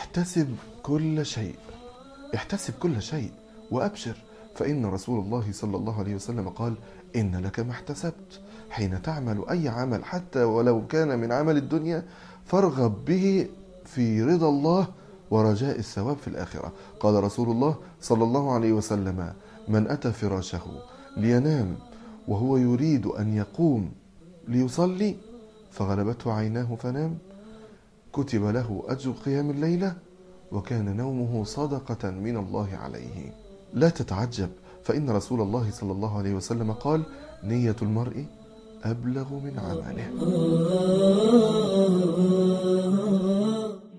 احتسب كل شيء، احتسب كل شيء وأبشر، فإن رسول الله صلى الله عليه وسلم قال: إن لك ما احتسبت. حين تعمل أي عمل حتى ولو كان من عمل الدنيا فارغب به في رضا الله ورجاء الثواب في الآخرة. قال رسول الله صلى الله عليه وسلم: من أتى فراشه لينام وهو يريد أن يقوم ليصلي فغلبته عيناه فنام كتب له أجر قيام الليلة وكان نومه صدقة من الله عليه. لا تتعجب، فإن رسول الله صلى الله عليه وسلم قال: نية المرء أبلغ من عمله.